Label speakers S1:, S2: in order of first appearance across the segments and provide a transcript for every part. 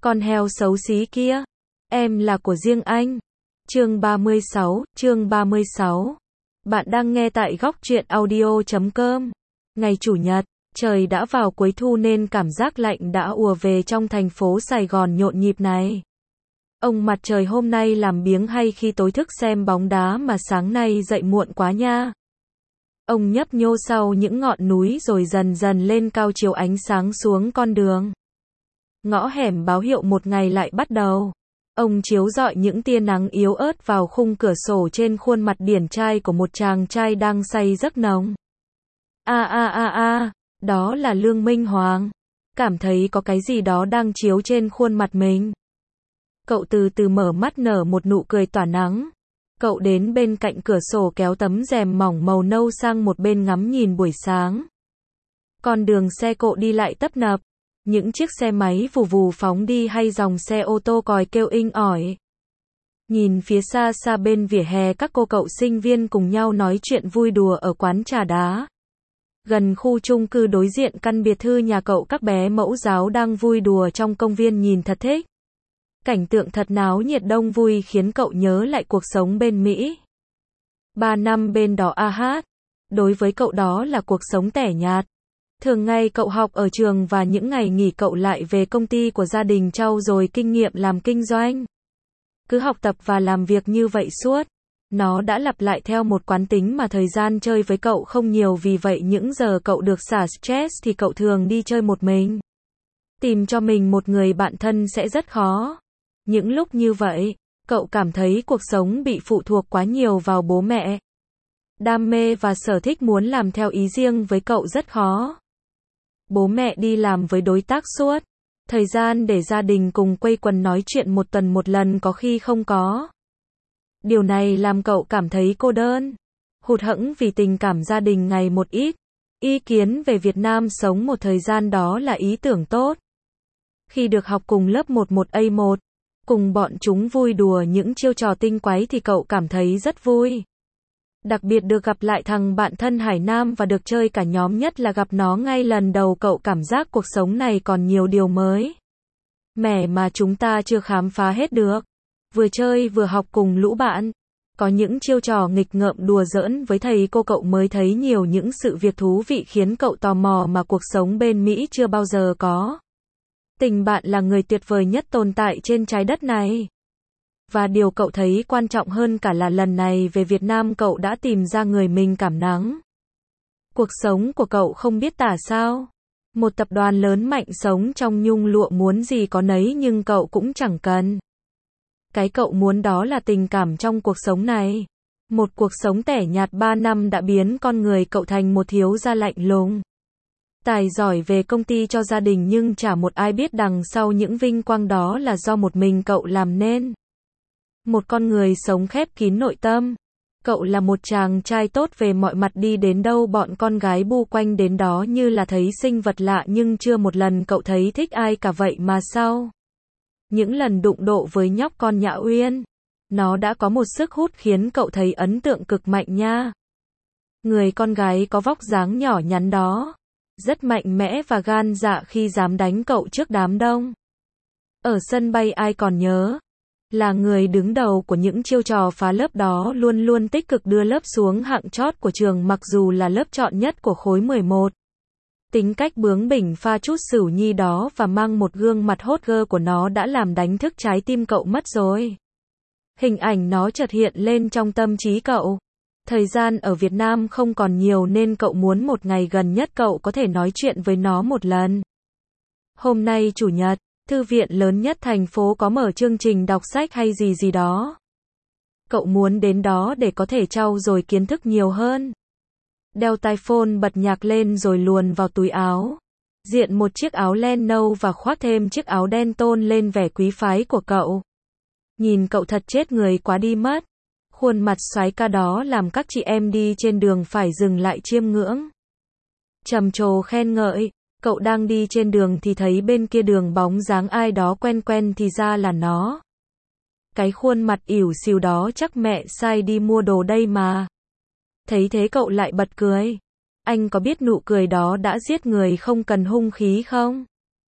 S1: Con heo xấu xí kia, em là của riêng anh. Chương 36. Bạn đang nghe tại góc truyện audio.com. Ngày Chủ nhật, trời đã vào cuối thu nên cảm giác lạnh đã ùa về trong thành phố Sài Gòn nhộn nhịp này. Ông mặt trời hôm nay làm biếng hay khi tối thức xem bóng đá mà sáng nay dậy muộn quá nha. Ông nhấp nhô sau những ngọn núi rồi dần dần lên cao chiếu ánh sáng xuống con đường. Ngõ hẻm báo hiệu một ngày lại bắt đầu. Ông chiếu rọi những tia nắng yếu ớt vào khung cửa sổ trên khuôn mặt điển trai của một chàng trai đang say giấc nồng. Đó là Lương Minh Hoàng. Cảm thấy có cái gì đó đang chiếu trên khuôn mặt mình. Cậu từ từ mở mắt nở một nụ cười tỏa nắng. Cậu đến bên cạnh cửa sổ kéo tấm rèm mỏng màu nâu sang một bên ngắm nhìn buổi sáng. Con đường xe cộ đi lại tấp nập. Những chiếc xe máy vù vù phóng đi hay dòng xe ô tô còi kêu inh ỏi. Nhìn phía xa xa bên vỉa hè các cô cậu sinh viên cùng nhau nói chuyện vui đùa ở quán trà đá. Gần khu chung cư đối diện căn biệt thự nhà cậu các bé mẫu giáo đang vui đùa trong công viên nhìn thật thích. Cảnh tượng thật náo nhiệt đông vui khiến cậu nhớ lại cuộc sống bên Mỹ. 3 năm bên đó đối với cậu đó là cuộc sống tẻ nhạt. Thường ngày cậu học ở trường và những ngày nghỉ cậu lại về công ty của gia đình trau dồi kinh nghiệm làm kinh doanh. Cứ học tập và làm việc như vậy suốt. Nó đã lặp lại theo một quán tính mà thời gian chơi với cậu không nhiều, vì vậy những giờ cậu được xả stress thì cậu thường đi chơi một mình. Tìm cho mình một người bạn thân sẽ rất khó. Những lúc như vậy, cậu cảm thấy cuộc sống bị phụ thuộc quá nhiều vào bố mẹ. Đam mê và sở thích muốn làm theo ý riêng với cậu rất khó. Bố mẹ đi làm với đối tác suốt. Thời gian để gia đình cùng quây quần nói chuyện một tuần một lần có khi không có. Điều này làm cậu cảm thấy cô đơn, hụt hẫng vì tình cảm gia đình ngày một ít. Ý kiến về Việt Nam sống một thời gian đó là ý tưởng tốt. Khi được học cùng lớp 11A1, cùng bọn chúng vui đùa những chiêu trò tinh quái thì cậu cảm thấy rất vui. Đặc biệt được gặp lại thằng bạn thân Hải Nam và được chơi cả nhóm, nhất là gặp nó ngay lần đầu, cậu cảm giác cuộc sống này còn nhiều điều mới mẻ mà chúng ta chưa khám phá hết được. Vừa chơi vừa học cùng lũ bạn. Có những chiêu trò nghịch ngợm đùa giỡn với thầy cô, cậu mới thấy nhiều những sự việc thú vị khiến cậu tò mò mà cuộc sống bên Mỹ chưa bao giờ có. Tình bạn là người tuyệt vời nhất tồn tại trên trái đất này. Và điều cậu thấy quan trọng hơn cả là lần này về Việt Nam cậu đã tìm ra người mình cảm nắng. Cuộc sống của cậu không biết tả sao. Một tập đoàn lớn mạnh sống trong nhung lụa muốn gì có nấy nhưng cậu cũng chẳng cần. Cái cậu muốn đó là tình cảm trong cuộc sống này. Một cuộc sống tẻ nhạt 3 năm đã biến con người cậu thành một thiếu gia lạnh lùng. Tài giỏi về công ty cho gia đình nhưng chả một ai biết đằng sau những vinh quang đó là do một mình cậu làm nên. Một con người sống khép kín nội tâm. Cậu là một chàng trai tốt về mọi mặt, đi đến đâu bọn con gái bu quanh đến đó như là thấy sinh vật lạ, nhưng chưa một lần cậu thấy thích ai cả, vậy mà sau những lần đụng độ với nhóc con Nhã Uyên, nó đã có một sức hút khiến cậu thấy ấn tượng cực mạnh nha. Người con gái có vóc dáng nhỏ nhắn đó, rất mạnh mẽ và gan dạ khi dám đánh cậu trước đám đông. Ở sân bay ai còn nhớ, là người đứng đầu của những chiêu trò phá lớp đó, luôn luôn tích cực đưa lớp xuống hạng chót của trường mặc dù là lớp chọn nhất của khối 11. Tính cách bướng bỉnh pha chút xỉu nhi đó và mang một gương mặt hot girl của nó đã làm đánh thức trái tim cậu mất rồi. Hình ảnh nó chợt hiện lên trong tâm trí cậu. Thời gian ở Việt Nam không còn nhiều nên cậu muốn một ngày gần nhất cậu có thể nói chuyện với nó một lần. Hôm nay Chủ nhật, thư viện lớn nhất thành phố có mở chương trình đọc sách hay gì gì đó. Cậu muốn đến đó để có thể trau dồi kiến thức nhiều hơn. Đeo tai phone, bật nhạc lên rồi luồn vào túi áo. Diện một chiếc áo len nâu và khoác thêm chiếc áo đen tôn lên vẻ quý phái của cậu. Nhìn cậu thật chết người quá đi mất. Khuôn mặt soái ca đó làm các chị em đi trên đường phải dừng lại chiêm ngưỡng. Trầm trồ khen ngợi. Cậu đang đi trên đường thì thấy bên kia đường bóng dáng ai đó quen quen, thì ra là nó. Cái khuôn mặt ỉu xìu đó chắc mẹ sai đi mua đồ đây mà. Thấy thế cậu lại bật cười. Anh có biết nụ cười đó đã giết người không cần hung khí không?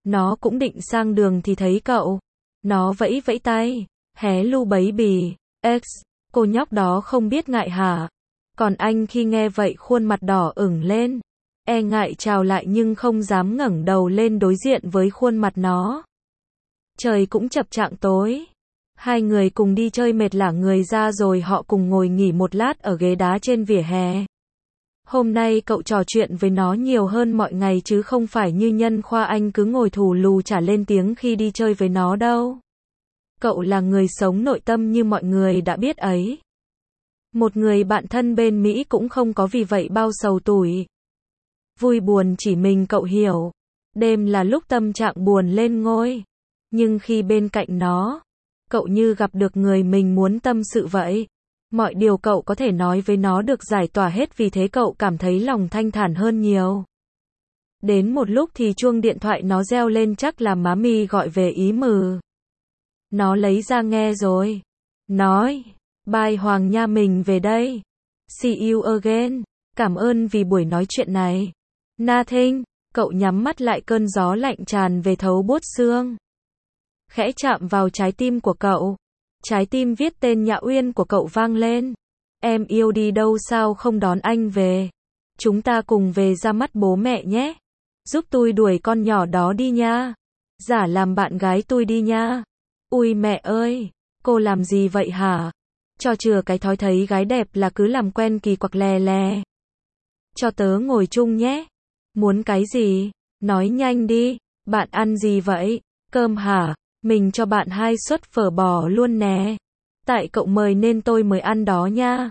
S1: Nó cũng định sang đường thì thấy cậu. Nó vẫy vẫy tay. Hello baby. X. Cô nhóc đó không biết ngại hả? Còn anh khi nghe vậy khuôn mặt đỏ ửng lên. E ngại chào lại nhưng không dám ngẩng đầu lên đối diện với khuôn mặt nó. Trời cũng chập chạng tối. Hai người cùng đi chơi mệt lả người ra rồi họ cùng ngồi nghỉ một lát ở ghế đá trên vỉa hè. Hôm nay cậu trò chuyện với nó nhiều hơn mọi ngày chứ không phải như Nhân Khoa anh cứ ngồi thù lù chả lên tiếng khi đi chơi với nó đâu. Cậu là người sống nội tâm như mọi người đã biết ấy. Một người bạn thân bên Mỹ cũng không có vì vậy bao sầu tủi. Vui buồn chỉ mình cậu hiểu. Đêm là lúc tâm trạng buồn lên ngôi. Nhưng khi bên cạnh nó, cậu như gặp được người mình muốn tâm sự vậy. Mọi điều cậu có thể nói với nó được giải tỏa hết vì thế cậu cảm thấy lòng thanh thản hơn nhiều. Đến một lúc thì chuông điện thoại nó reo lên chắc là má mi gọi về ý mừ. Nó lấy ra nghe rồi. Nói, bye Hoàng nha mình về đây. See you again. Cảm ơn vì buổi nói chuyện này. Nothing. Cậu nhắm mắt lại cơn gió lạnh tràn về thấu buốt xương. Khẽ chạm vào trái tim của cậu. Trái tim viết tên Nhã Uyên của cậu vang lên. Em yêu đi đâu sao không đón anh về? Chúng ta cùng về ra mắt bố mẹ nhé. Giúp tôi đuổi con nhỏ đó đi nha. Giả làm bạn gái tôi đi nha. Ui mẹ ơi, cô làm gì vậy hả? Cho chừa cái thói thấy gái đẹp là cứ làm quen kỳ quặc lè lè. Cho tớ ngồi chung nhé. Muốn cái gì? Nói nhanh đi. Bạn ăn gì vậy? Cơm hả? Mình cho bạn 2 suất phở bò luôn nè. Tại cậu mời nên tôi mới ăn đó nha.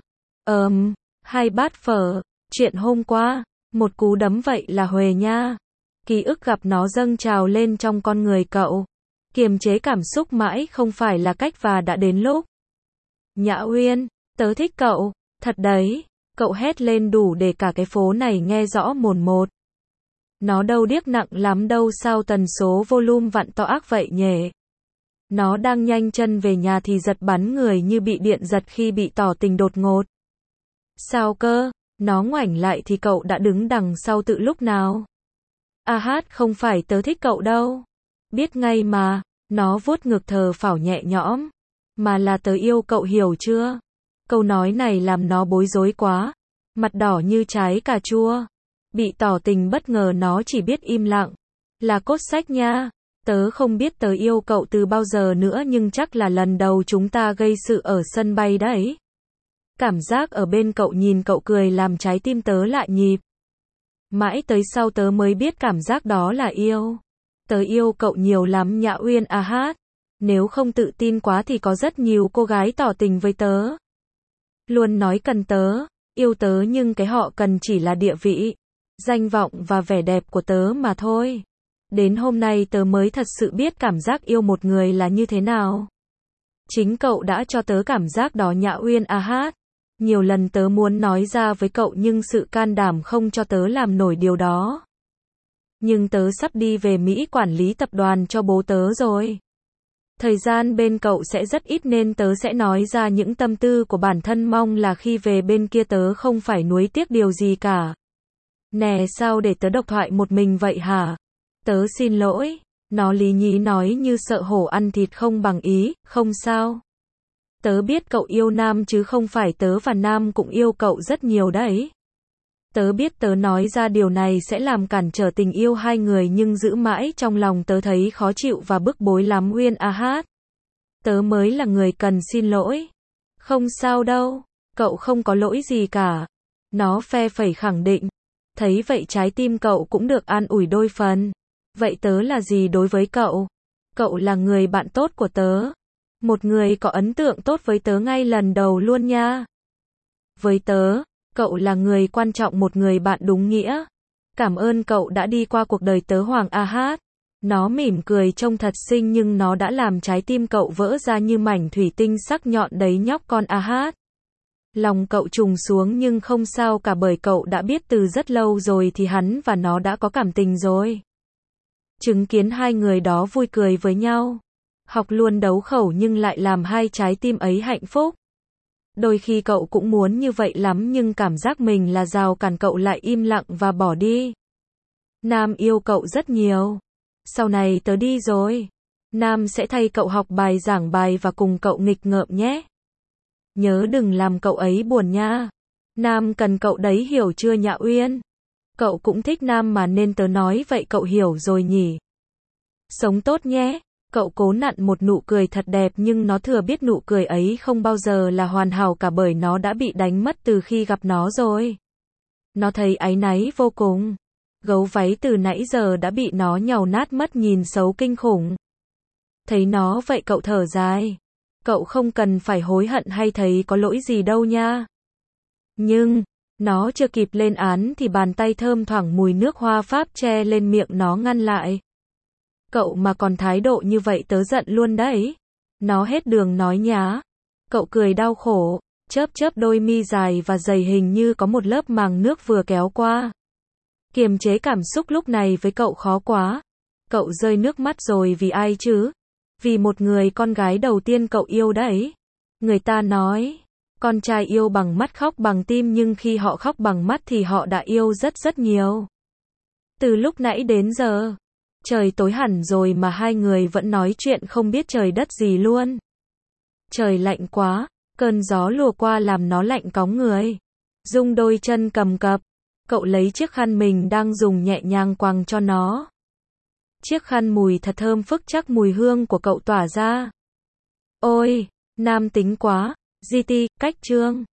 S1: 2 bát phở. Chuyện hôm qua. Một cú đấm vậy là huề nha. Ký ức gặp nó dâng trào lên trong con người cậu. Kiềm chế cảm xúc mãi không phải là cách và đã đến lúc. Nhã Uyên, tớ thích cậu. Thật đấy. Cậu hét lên đủ để cả cái phố này nghe rõ mồn một. Nó đâu điếc nặng lắm đâu sao tần số volume vặn to ác vậy nhỉ? Nó đang nhanh chân về nhà thì giật bắn người như bị điện giật khi bị tỏ tình đột ngột. Sao cơ? Nó ngoảnh lại thì cậu đã đứng đằng sau từ lúc nào? À hát không phải tớ thích cậu đâu. Biết ngay mà. Nó vuốt ngực thờ phào nhẹ nhõm. Mà là tớ yêu cậu hiểu chưa? Câu nói này làm nó bối rối quá. Mặt đỏ như trái cà chua. Bị tỏ tình bất ngờ nó chỉ biết im lặng. Là cốt sách nha. Tớ không biết tớ yêu cậu từ bao giờ nữa nhưng chắc là lần đầu chúng ta gây sự ở sân bay đấy. Cảm giác ở bên cậu nhìn cậu cười làm trái tim tớ lại nhịp. Mãi tới sau tớ mới biết cảm giác đó là yêu. Tớ yêu cậu nhiều lắm Nhã Uyên à hát. Nếu không tự tin quá thì có rất nhiều cô gái tỏ tình với tớ. Luôn nói cần tớ, yêu tớ nhưng cái họ cần chỉ là địa vị, danh vọng và vẻ đẹp của tớ mà thôi. Đến hôm nay tớ mới thật sự biết cảm giác yêu một người là như thế nào. Chính cậu đã cho tớ cảm giác đó Nhã Uyên à hát. Nhiều lần tớ muốn nói ra với cậu nhưng sự can đảm không cho tớ làm nổi điều đó. Nhưng tớ sắp đi về Mỹ quản lý tập đoàn cho bố tớ rồi. Thời gian bên cậu sẽ rất ít nên tớ sẽ nói ra những tâm tư của bản thân mong là khi về bên kia tớ không phải nuối tiếc điều gì cả. Nè sao để tớ độc thoại một mình vậy hả? Tớ xin lỗi. Nó lý nhí nói như sợ hổ ăn thịt không bằng ý, không sao. Tớ biết cậu yêu Nam chứ không phải tớ và Nam cũng yêu cậu rất nhiều đấy. Tớ biết tớ nói ra điều này sẽ làm cản trở tình yêu hai người nhưng giữ mãi trong lòng tớ thấy khó chịu và bức bối lắm Uyên à hát. Tớ mới là người cần xin lỗi. Không sao đâu, cậu không có lỗi gì cả. Nó phe phẩy khẳng định. Thấy vậy trái tim cậu cũng được an ủi đôi phần. Vậy tớ là gì đối với cậu? Cậu là người bạn tốt của tớ. Một người có ấn tượng tốt với tớ ngay lần đầu luôn nha. Với tớ, cậu là người quan trọng một người bạn đúng nghĩa. Cảm ơn cậu đã đi qua cuộc đời tớ Hoàng a hát. Nó mỉm cười trông thật xinh nhưng nó đã làm trái tim cậu vỡ ra như mảnh thủy tinh sắc nhọn đấy nhóc con a hát. Lòng cậu trùng xuống nhưng không sao cả bởi cậu đã biết từ rất lâu rồi thì hắn và nó đã có cảm tình rồi. Chứng kiến hai người đó vui cười với nhau. Học luôn đấu khẩu nhưng lại làm hai trái tim ấy hạnh phúc. Đôi khi cậu cũng muốn như vậy lắm nhưng cảm giác mình là rào cản cậu lại im lặng và bỏ đi. Nam yêu cậu rất nhiều. Sau này tớ đi rồi. Nam sẽ thay cậu học bài giảng bài và cùng cậu nghịch ngợm nhé. Nhớ đừng làm cậu ấy buồn nha. Nam cần cậu đấy hiểu chưa Nhã Uyên? Cậu cũng thích Nam mà nên tớ nói vậy cậu hiểu rồi nhỉ? Sống tốt nhé. Cậu cố nặn một nụ cười thật đẹp nhưng nó thừa biết nụ cười ấy không bao giờ là hoàn hảo cả bởi nó đã bị đánh mất từ khi gặp nó rồi. Nó thấy áy náy vô cùng. Gấu váy từ nãy giờ đã bị nó nhàu nát mất nhìn xấu kinh khủng. Thấy nó vậy cậu thở dài. Cậu không cần phải hối hận hay thấy có lỗi gì đâu nha. Nhưng, nó chưa kịp lên án thì bàn tay thơm thoảng mùi nước hoa Pháp che lên miệng nó ngăn lại. Cậu mà còn thái độ như vậy tớ giận luôn đấy. Nó hết đường nói nhá. Cậu cười đau khổ, chớp chớp đôi mi dài và dày hình như có một lớp màng nước vừa kéo qua. Kiềm chế cảm xúc lúc này với cậu khó quá. Cậu rơi nước mắt rồi vì ai chứ? Vì một người con gái đầu tiên cậu yêu đấy. Người ta nói, con trai yêu bằng mắt khóc bằng tim nhưng khi họ khóc bằng mắt thì họ đã yêu rất rất nhiều. Từ lúc nãy đến giờ, trời tối hẳn rồi mà hai người vẫn nói chuyện không biết trời đất gì luôn. Trời lạnh quá, cơn gió lùa qua làm nó lạnh cóng người. Dung đôi chân cầm cập, cậu lấy chiếc khăn mình đang dùng nhẹ nhàng quàng cho nó. Chiếc khăn mùi thật thơm phức chắc mùi hương của cậu tỏa ra. Ôi, nam tính quá, GT, cách chương.